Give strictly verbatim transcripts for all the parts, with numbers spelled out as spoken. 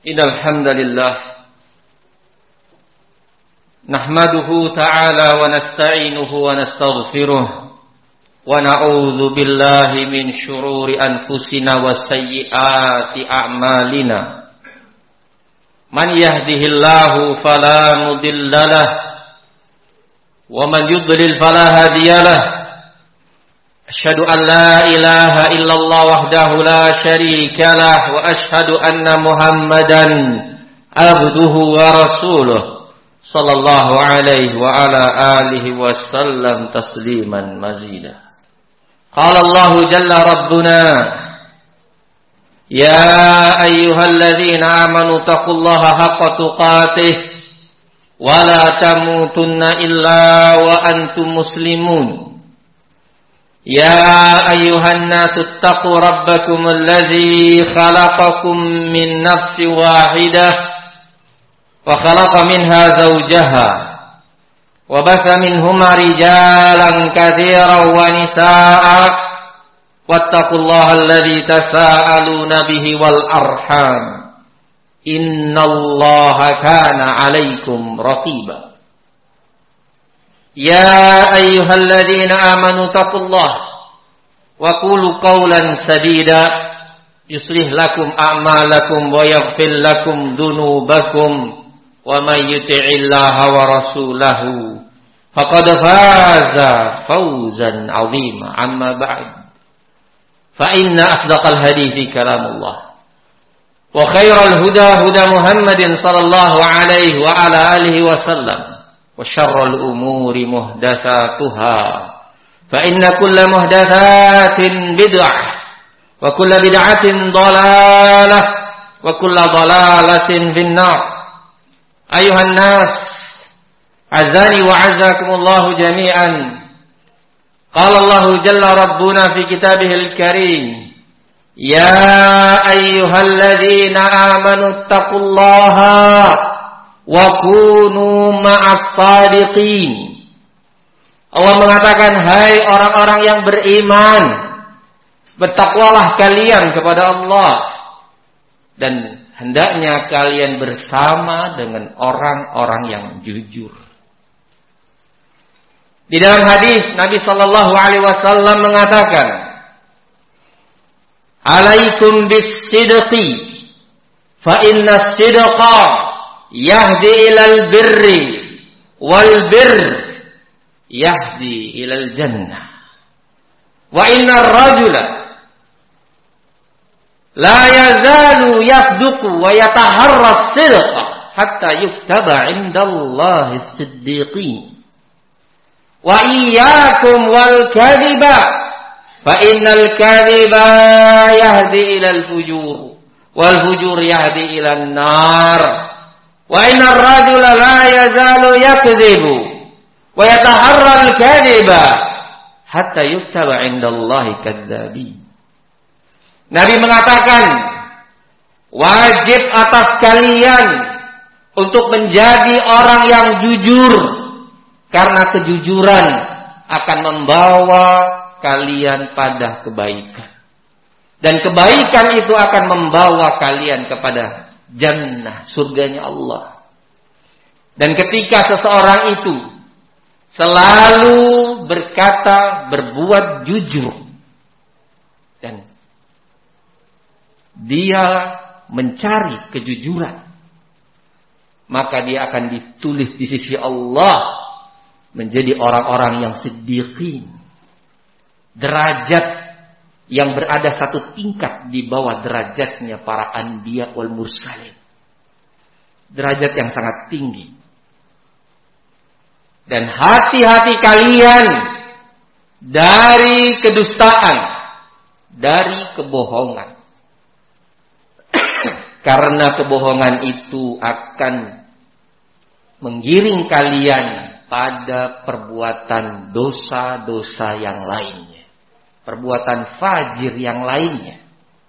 Innal hamdalillah nahmaduhu ta'ala wa nasta'inuhu wa nastaghfiruh wa na'udzu billahi min shururi anfusina wa sayyiati a'malina. Man yahdihillahu fala mudhillalah wa man yudlil fala hadiyalah. Asyhadu an la ilaha illallah wahdahu la syarika lah wa asyhadu anna Muhammadan abduhu wa rasuluh sallallahu alaihi wa ala alihi wa sallam tasliman mazida. Qala Allah jalla rabbuna ya ayyuhalladzina amanu taqullaha haqqa tuqatih wa la tamutunna illa wa antum muslimun. يا أيها الناس اتقوا ربكم الذي خلقكم من نفس واحدة وخلق منها زوجها وبث منهما رجالا كثيرا ونساء واتقوا الله الذي تساءلون به والأرحام إن الله كان عليكم رقيبا. يا أيها الذين آمنوا اتقوا الله وقولوا قولا سديدا يصلح لكم أعمالكم ويغفر لكم ذنوبكم ومن يطع الله ورسوله فقد فاز فوزا عظيما. أما بعد فإن أصدق الحديث كلام الله وخير الهدى هدى محمد صلى الله عليه وعلى آله وسلم وشر الأمور محدثاتها فإن كل محدثات بدعة وكل بدعة ضلالة وكل ضلالة في النار. أيها الناس عزاني وعزاكم الله جميعا. قال الله جل ربنا في كتابه الكريم يا أيها الذين آمنوا اتقوا الله wa kunu ma'as sadiqin. Allah mengatakan, hai orang-orang yang beriman, bertakwalah kalian kepada Allah dan hendaknya kalian bersama dengan orang-orang yang jujur. Di dalam hadis Nabi sallallahu alaihi wasallam mengatakan, alaikum bis-sidqi fa inna as-sidqa yahdi ilal birri wal birr yahdi ilal jannah wa inna ar-rajula la yazalu yasduqu wa yataharra as-sidqa hatta yuktaba 'inda Allahi as-siddiqin wa iyyakum wal kadhiba fa innal kadhiba yahdi ilal fujur wal fujur yahdi ilan nar. Wa inna ar-rajula la yazalu yakdzibu wa yataharra al-kadhiba hatta yuktaba 'inda Allahi kadzdzabin. Nabi mengatakan, wajib atas kalian untuk menjadi orang yang jujur karena kejujuran akan membawa kalian pada kebaikan. Dan kebaikan itu akan membawa kalian kepada jannah, surganya Allah. Dan ketika seseorang itu selalu berkata, berbuat jujur, dan dia mencari kejujuran, maka dia akan ditulis di sisi Allah menjadi orang-orang yang siddiqin, derajat yang berada satu tingkat di bawah derajatnya para anbiya wal mursalin. Derajat yang sangat tinggi. Dan hati-hati kalian dari kedustaan, dari kebohongan. Karena kebohongan itu akan menggiring kalian pada perbuatan dosa-dosa yang lainnya. Perbuatan fajir yang lainnya.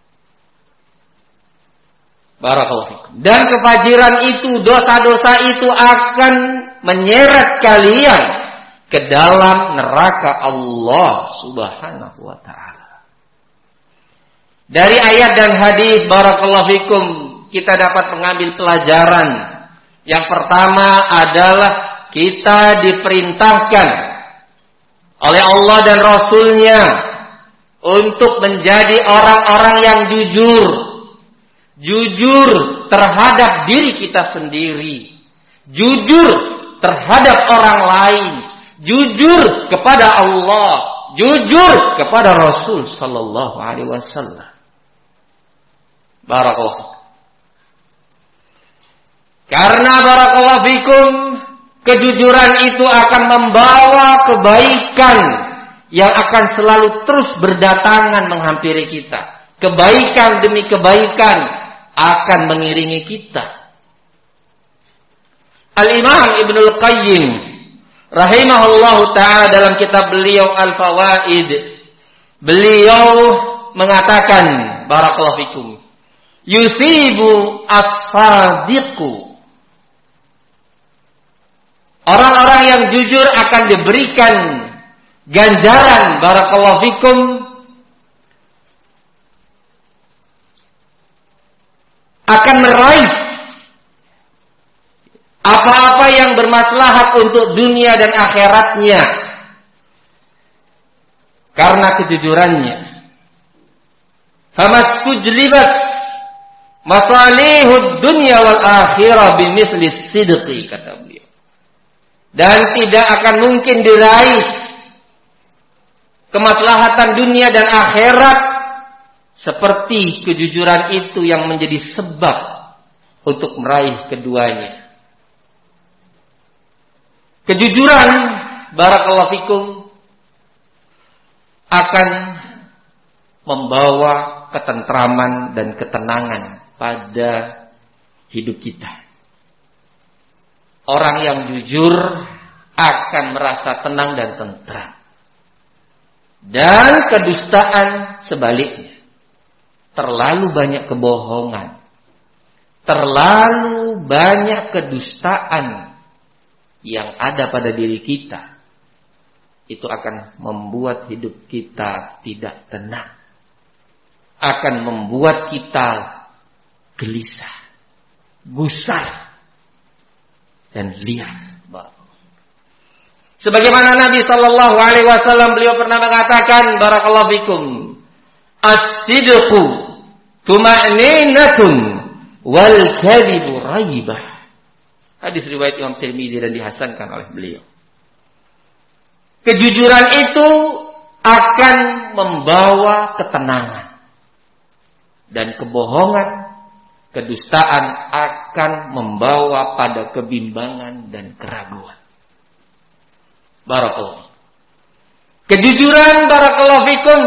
Barakallahu fikum. Dan kefajiran itu, dosa-dosa itu akan menyeret kalian ke dalam neraka Allah Subhanahu wa ta'ala. Dari ayat dan hadis barakallahu fikum kita dapat mengambil pelajaran. Yang pertama adalah kita diperintahkan oleh Allah dan Rasul-Nya untuk menjadi orang-orang yang jujur. Jujur terhadap diri kita sendiri. Jujur terhadap orang lain. Jujur kepada Allah. Jujur kepada Rasul sallallahu alaihi wasallam. Barakallahu. Karena barakallahu fikum, kejujuran itu akan membawa kebaikan yang akan selalu terus berdatangan menghampiri kita. Kebaikan demi kebaikan akan mengiringi kita. Al-Imam Ibnul Qayyim rahimahullahu ta'ala dalam kitab beliau Al-Fawaid, beliau mengatakan barakallahu fikum, yusibu as-sadiqu, orang-orang yang jujur akan diberikan ganjaran barakallahu fikum akan meraih apa-apa yang bermaslahat untuk dunia dan akhiratnya karena kejujurannya. Famaskujlibat masalihud dunya wal akhirah bimithli sidqi, kata beliau. Dan tidak akan mungkin diraih kemaslahatan dunia dan akhirat seperti kejujuran itu yang menjadi sebab untuk meraih keduanya. Kejujuran barakallahu fikum akan membawa ketentraman dan ketenangan pada hidup kita. Orang yang jujur akan merasa tenang dan tentram. Dan kedustaan sebaliknya. Terlalu banyak kebohongan. Terlalu banyak kedustaan yang ada pada diri kita. Itu akan membuat hidup kita tidak tenang. Akan membuat kita gelisah, gusar, dan liar. Sebagaimana Nabi sallallahu alaihi wasallam beliau pernah mengatakan barakallahu fikum, as-sidqu tuma'ninatun wal kadhibu raibah. Hadis riwayat Imam Tirmidzi dan dihasankan oleh beliau. Kejujuran itu akan membawa ketenangan. Dan kebohongan, kedustaan akan membawa pada kebimbangan dan keraguan. Barakallahu. Kejujuran barakallahu fikum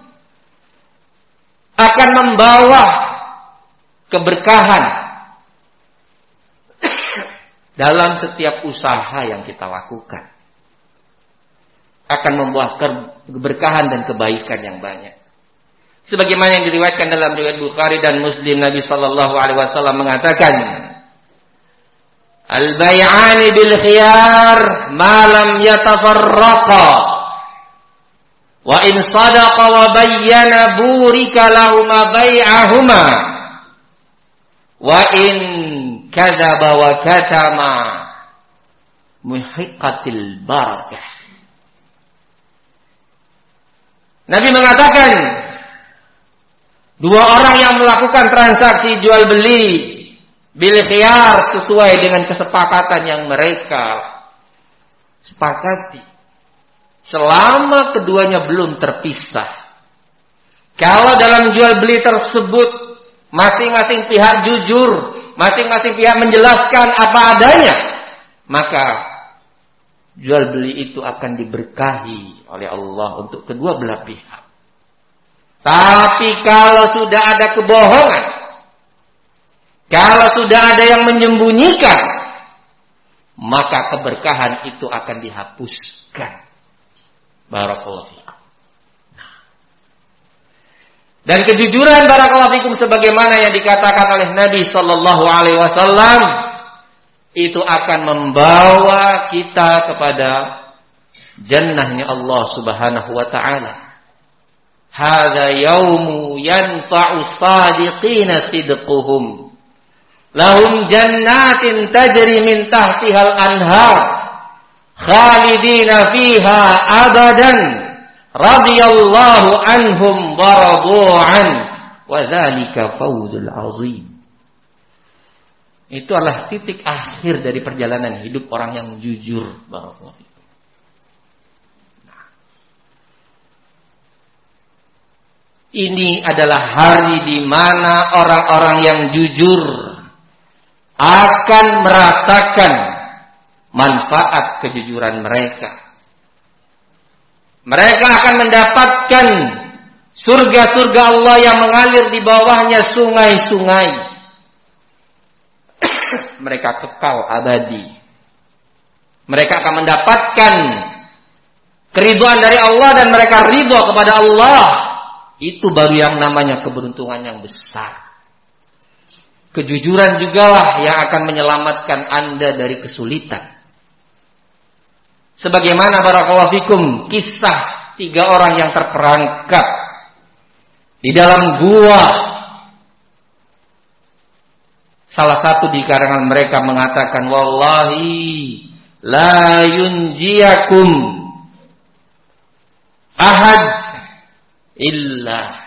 akan membawa keberkahan dalam setiap usaha yang kita lakukan. Akan membawa keberkahan dan kebaikan yang banyak. Sebagaimana yang diriwayatkan dalam riwayat Bukhari dan Muslim, Nabi sallallahu alaihi wasallam mengatakan, al-bay'ani bil khiyar ma lam yatafarraqa wa in sadaqa wa bayyana burika lahuma bay'ahuma wa in kadzaba wa katama muhiqqatil barakah. Nabi mengatakan, dua orang yang melakukan transaksi jual beli bil khiyar sesuai dengan kesepakatan yang mereka sepakati, selama keduanya belum terpisah. Kalau dalam jual beli tersebut masing-masing pihak jujur, masing-masing pihak menjelaskan apa adanya, maka jual beli itu akan diberkahi oleh Allah untuk kedua belah pihak. Tapi kalau sudah ada kebohongan, kalau sudah ada yang menyembunyikan, maka keberkahan itu akan dihapuskan. Barakallahu fikum. Dan kejujuran barakallahu fikum sebagaimana yang dikatakan oleh Nabi sallallahu alaihi wasallam, itu akan membawa kita kepada jannahnya Allah Subhanahu wa taala. Hadza yaumu yanfa'u shadiqina sidquhum Lahum jannatin tajri min tahtihal anhar khalidina fiha abadan radhiyallahu anhum wa radu'an wa dzalika fawzul 'azim. Itu adalah titik akhir dari perjalanan hidup orang yang jujur. Barakallahu fikum. Nah, ini adalah hari di mana orang-orang yang jujur akan merasakan manfaat kejujuran mereka. Mereka akan mendapatkan surga-surga Allah yang mengalir di bawahnya sungai-sungai. Mereka kekal abadi. Mereka akan mendapatkan keridhaan dari Allah dan mereka ridha kepada Allah. Itu baru yang namanya keberuntungan yang besar. Kejujuran jugalah yang akan menyelamatkan Anda dari kesulitan. Sebagaimana barakallahu fikum kisah tiga orang yang terperangkap di dalam gua. Salah satu di kalangan mereka mengatakan, wallahi la yunjiyakum ahad illa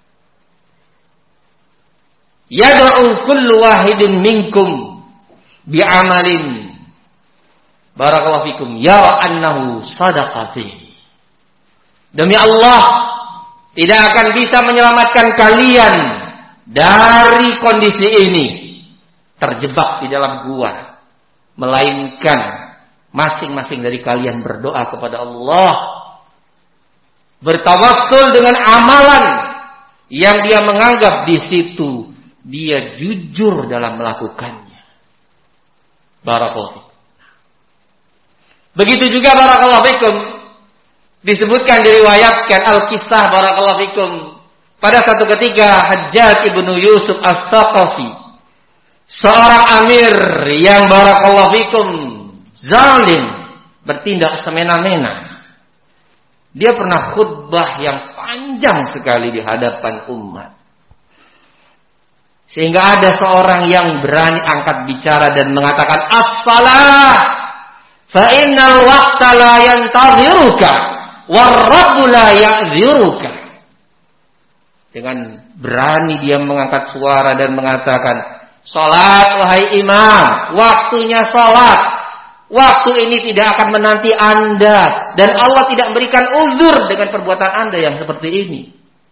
yad'u kullu wahidin minkum bi'amalin barakallahu fikum yara annahu sadaqa fi. Demi Allah, tidak akan bisa menyelamatkan kalian dari kondisi ini, terjebak di dalam gua, melainkan masing-masing dari kalian berdoa kepada Allah, bertawassul dengan amalan yang dia menganggap di situ dia jujur dalam melakukannya. Barakallahu fikum. Begitu juga barakallahu fikum disebutkan, diriwayatkan al-kisah barakallahu fikum pada satu ketika Hajjaj ibnu Yusuf As-Saqafi, seorang amir yang barakallahu fikum zalim, bertindak semena-mena. Dia pernah khutbah yang panjang sekali di hadapan umat. Sehingga ada seorang yang berani angkat bicara dan mengatakan, as-salah fa innal waqta la yantadhiruka war-rabbu la ya'dhiruka. Dengan berani dia mengangkat suara dan mengatakan, salat wahai imam, waktunya salat. Waktu ini tidak akan menanti Anda dan Allah tidak memberikan uzur dengan perbuatan Anda yang seperti ini.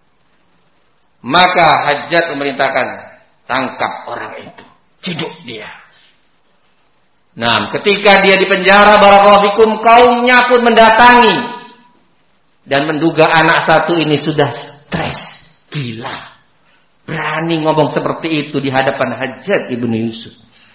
Maka Hajjaj memerintahkan, tangkap orang itu, ciduk dia. Nah, ketika dia di penjara barakallahu fikum, kaumnya pun mendatangi dan menduga anak satu ini sudah stres, gila. Berani ngomong seperti itu di hadapan Hajjaj ibnu Yusuf.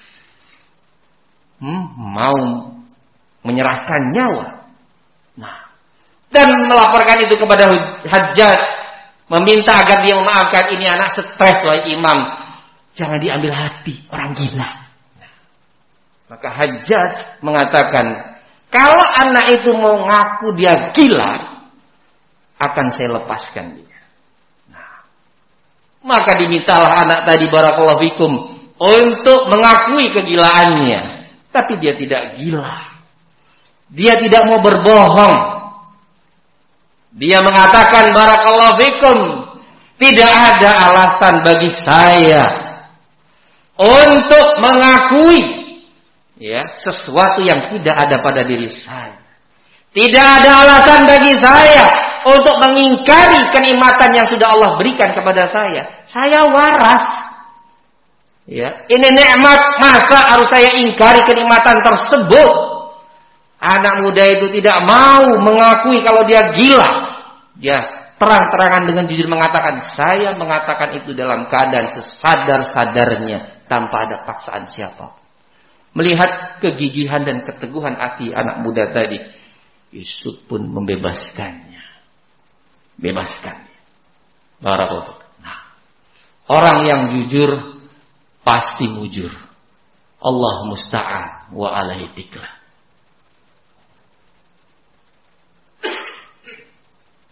Hmm, mau menyerahkan nyawa. Nah, dan melaporkan itu kepada Hajjaj, meminta agar dia memaafkan, ini anak stres wahai imam. Jangan diambil hati, orang gila. Nah, maka Hajjaj mengatakan, kalau anak itu mau ngaku dia gila, akan saya lepaskan dia. Nah, maka dimintalah anak tadi barakallahu fikum untuk mengakui kegilaannya. Tapi dia tidak gila. Dia tidak mau berbohong. Dia mengatakan barakallahu fikum, tidak ada alasan bagi saya untuk mengakui ya sesuatu yang tidak ada pada diri saya. Tidak ada alasan bagi saya untuk mengingkari kenikmatan yang sudah Allah berikan kepada saya. Saya waras. Ya, ini nikmat, masa harus saya ingkari kenikmatan tersebut? Anak muda itu tidak mau mengakui kalau dia gila. Dia terang-terangan dengan jujur mengatakan, saya mengatakan itu dalam keadaan sesadar-sadarnya tanpa ada paksaan siapa. Melihat kegigihan dan keteguhan hati anak muda tadi, Yusuf pun membebaskannya. Bebaskan. Barakallahu. Nah, orang yang jujur pasti mujur. Allah musta'an wa alaihi tikla.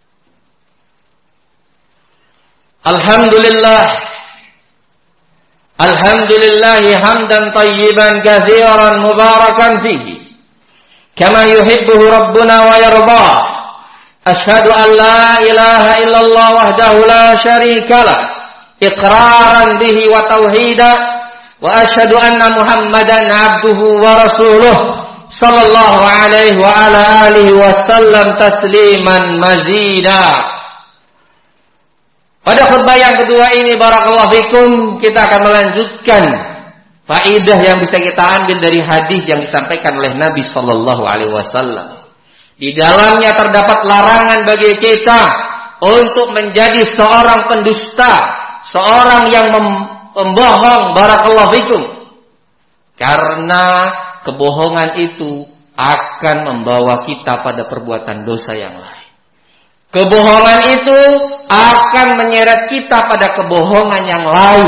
Alhamdulillah Alhamdulillahi hamdan tayyiban katsiran mubarakan fihi kama yuhibbuhu rabbuna wa yarda. Asyhadu an la ilaha illallah wahdahu la syarikalah iqraran bihi wa tauhida wa asyhadu anna Muhammadan abduhu wa rasuluh sallallahu alaihi wa ala alihi wasallam tasliman mazida. Pada khutbah yang kedua ini barakallahu fikum kita akan melanjutkan faedah yang bisa kita ambil dari hadis yang disampaikan oleh Nabi sallallahu alaihi wasallam. Di dalamnya terdapat larangan bagi kita untuk menjadi seorang pendusta, seorang yang membohong barakallahu fikum. Karena kebohongan itu akan membawa kita pada perbuatan dosa yang lain. Kebohongan itu akan menyeret kita pada kebohongan yang lain.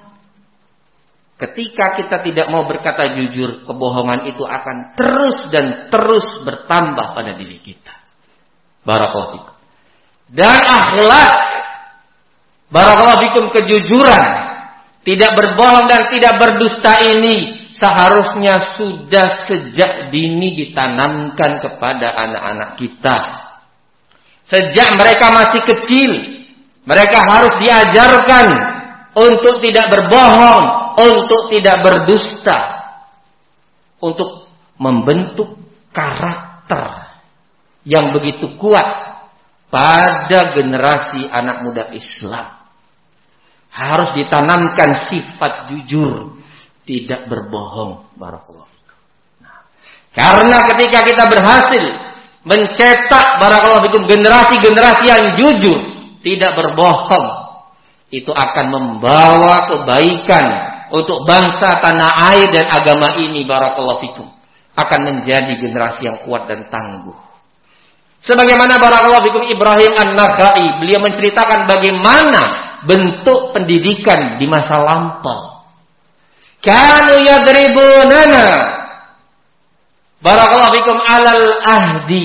Ketika kita tidak mau berkata jujur, kebohongan itu akan terus dan terus bertambah pada diri kita. Barakallahu fikum. Dan akhlak, barakallahu fikum, kejujuran, tidak berbohong dan tidak berdusta ini seharusnya sudah sejak dini ditanamkan kepada anak-anak kita. Sejak mereka masih kecil, mereka harus diajarkan untuk tidak berbohong, untuk tidak berdusta, untuk membentuk karakter yang begitu kuat pada generasi anak muda Islam. Harus ditanamkan sifat jujur, tidak berbohong. Barakallahu. Nah, karena ketika kita berhasil mencetak barakallahu fikum generasi-generasi yang jujur, tidak berbohong, itu akan membawa kebaikan untuk bangsa tanah air dan agama ini barakallahu fikum. Akan menjadi generasi yang kuat dan tangguh. Sebagaimana barakallahu fikum Ibrahim An-Nakhai, beliau menceritakan bagaimana bentuk pendidikan di masa lampau. Kanu yadribunana barakallahu fikum alal ahdi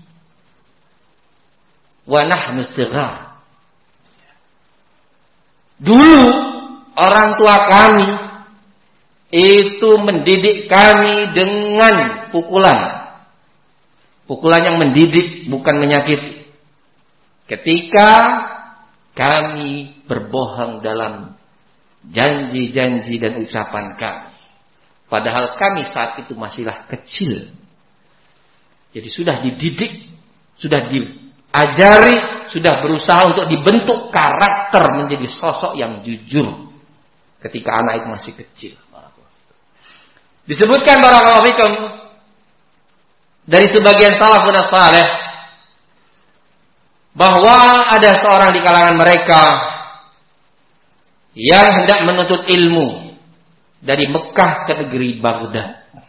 wa nahnu sighar. Dulu orang tua kami itu mendidik kami dengan pukulan. Pukulan yang mendidik, bukan menyakiti. Ketika kami berbohong dalam janji-janji dan ucapan kami. Padahal kami saat itu masihlah kecil. Jadi sudah dididik, sudah diajari, sudah berusaha untuk dibentuk karakter menjadi sosok yang jujur. Ketika anak itu masih kecil. Disebutkan barakallahu fikum dari sebagian salafun saleh bahwa ada seorang di kalangan mereka yang hendak menuntut ilmu dari Mekah ke negeri Baghdad.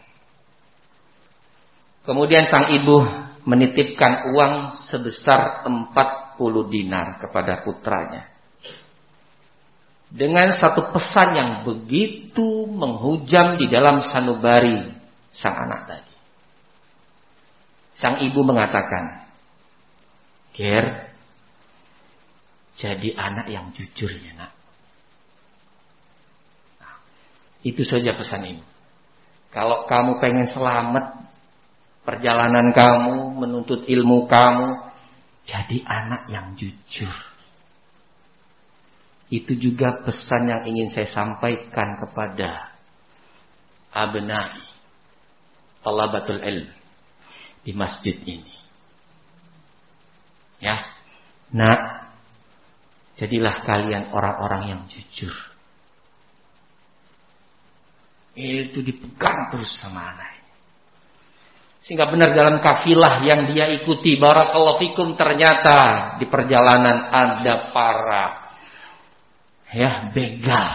Kemudian sang ibu menitipkan uang sebesar empat puluh dinar kepada putranya. Dengan satu pesan yang begitu menghujam di dalam sanubari sang anak tadi. Sang ibu mengatakan, "Ger, jadi anak yang jujur ya nak." Nah, itu saja pesan ibu. Kalau kamu pengen selamat perjalanan kamu, menuntut ilmu kamu, jadi anak yang jujur. Itu juga pesan yang ingin saya sampaikan kepada abnai talabatul ilm di masjid ini. Ya, nak, jadilah kalian orang-orang yang jujur. Itu dipegang terus sama anak. Sehingga benar dalam kafilah yang dia ikuti, barakallahu fikum, ternyata di perjalanan ada para ya begal.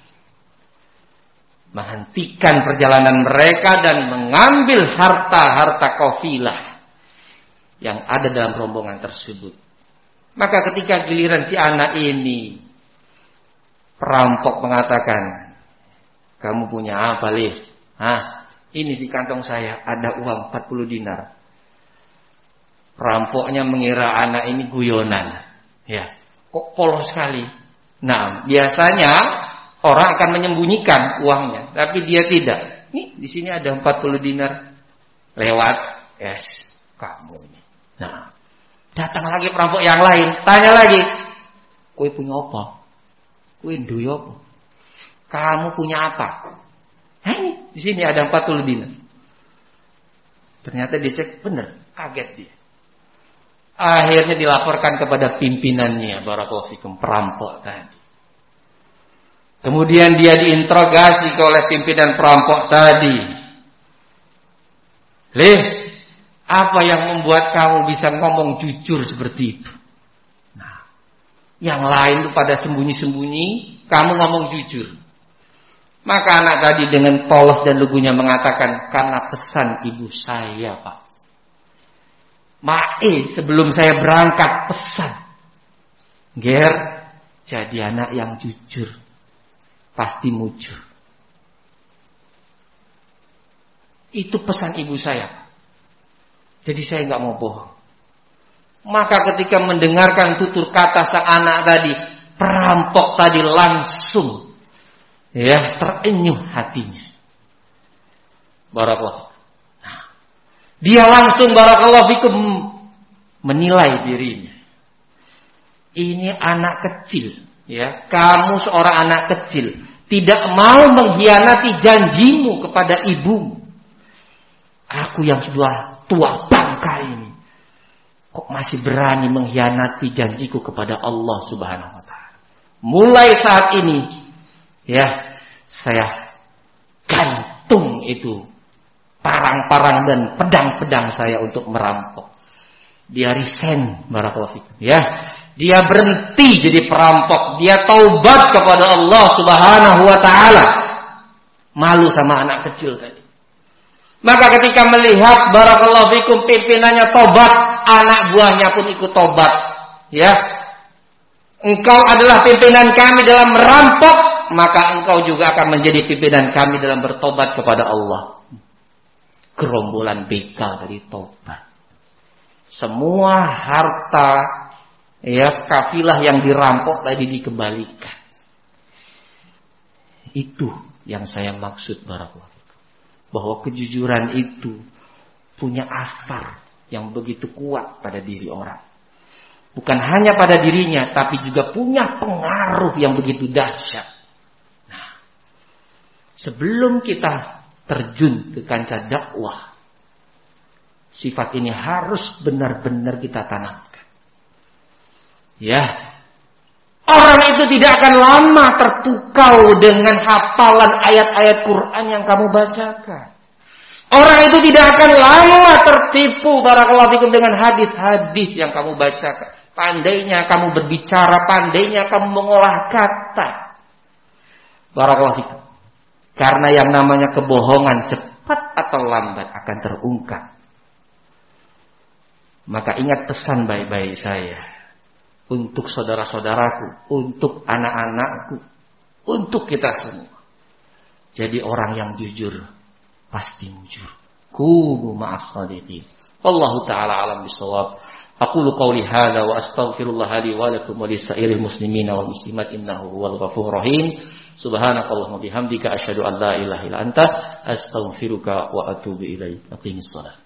Menghentikan perjalanan mereka dan mengambil harta-harta kafilah yang ada dalam rombongan tersebut. Maka ketika giliran si anak ini, perampok mengatakan, "Kamu punya apa, Lih?" "Hah? Ini di kantong saya ada uang empat puluh dinar. Perampoknya mengira anak ini guyonan. Ya, kok polos sekali. Nah, biasanya Orang akan menyembunyikan uangnya, tapi dia tidak. Nih, di sini ada empat puluh dinar. Lewat, yes, kamu ini. Nah, datang lagi perampok yang lain, tanya lagi, kowe punya apa? Kowe duwe apa? Kamu punya apa? Hei, di sini ada empat puluh dinar. Ternyata dia cek benar, kaget dia. Akhirnya dilaporkan kepada pimpinannya, barakallahu fikum, perampok tadi. Kemudian dia diinterogasi oleh pimpinan perampok tadi. Leh, apa yang membuat kamu bisa ngomong jujur seperti itu? Nah, yang lain itu pada sembunyi-sembunyi, kamu ngomong jujur. Maka anak tadi dengan polos dan lugunya mengatakan, karena pesan ibu saya, Pak. Mae, sebelum saya berangkat pesan. Ger, jadi anak yang jujur. Pasti mujur. Itu pesan ibu saya. Jadi saya nggak mau bohong. Maka ketika mendengarkan tutur kata sang anak tadi, perampok tadi langsung ya terenyuh hatinya. Barakallahu. Nah, dia langsung barakallahu fikum menilai dirinya. Ini anak kecil, ya. Kamu seorang anak kecil, tidak mau mengkhianati janjimu kepada ibumu. Aku yang sudah tua bangka ini, kok masih berani mengkhianati janjiku kepada Allah Subhanahu wa taala. Mulai saat ini, ya, saya gantung itu parang-parang dan pedang-pedang saya untuk merampok. Dia resign, barakallahu fikum, ya. Dia berhenti jadi perampok. Dia taubat kepada Allah Subhanahu wa taala. Malu sama anak kecil tadi. Maka ketika melihat barakallahu fikum pimpinannya tobat, anak buahnya pun ikut tobat. Ya. Engkau adalah pimpinan kami dalam merampok, maka engkau juga akan menjadi pimpinan kami dalam bertobat kepada Allah. Gerombolan begal tadi tobat. Semua harta, ya, kafilah yang dirampok tadi dikembalikan. Itu yang saya maksud barakallahu fikum. Bahwa kejujuran itu punya asar yang begitu kuat pada diri orang. Bukan hanya pada dirinya, tapi juga punya pengaruh yang begitu dahsyat. Nah, sebelum kita terjun ke kancah dakwah, sifat ini harus benar-benar kita tanamkan. Ya, orang itu tidak akan lama terpukau dengan hafalan ayat-ayat Quran yang kamu bacakan. Orang itu tidak akan lama tertipu barakallahu fikum dengan hadis-hadis yang kamu bacakan. Pandainya kamu berbicara, pandainya kamu mengolah kata. Barakallahu fikum. Karena yang namanya kebohongan cepat atau lambat akan terungkap. Maka ingat pesan baik-baik saya. Untuk saudara-saudaraku, untuk anak-anakku, untuk kita semua. Jadi orang yang jujur pasti mujur. Kunu ma'as shadiqin. Wallahu ta'ala alam bisawab. Aqulu qawli hadza wa astaghfirullah li wa lakum wa lisairil muslimin wal muslimat innahu huwal ghafurur rahim. Subhanakallahumma bihamdika asyhadu an la ilaha illa anta astaghfiruka wa atubu ilaik. Aqimis shalah.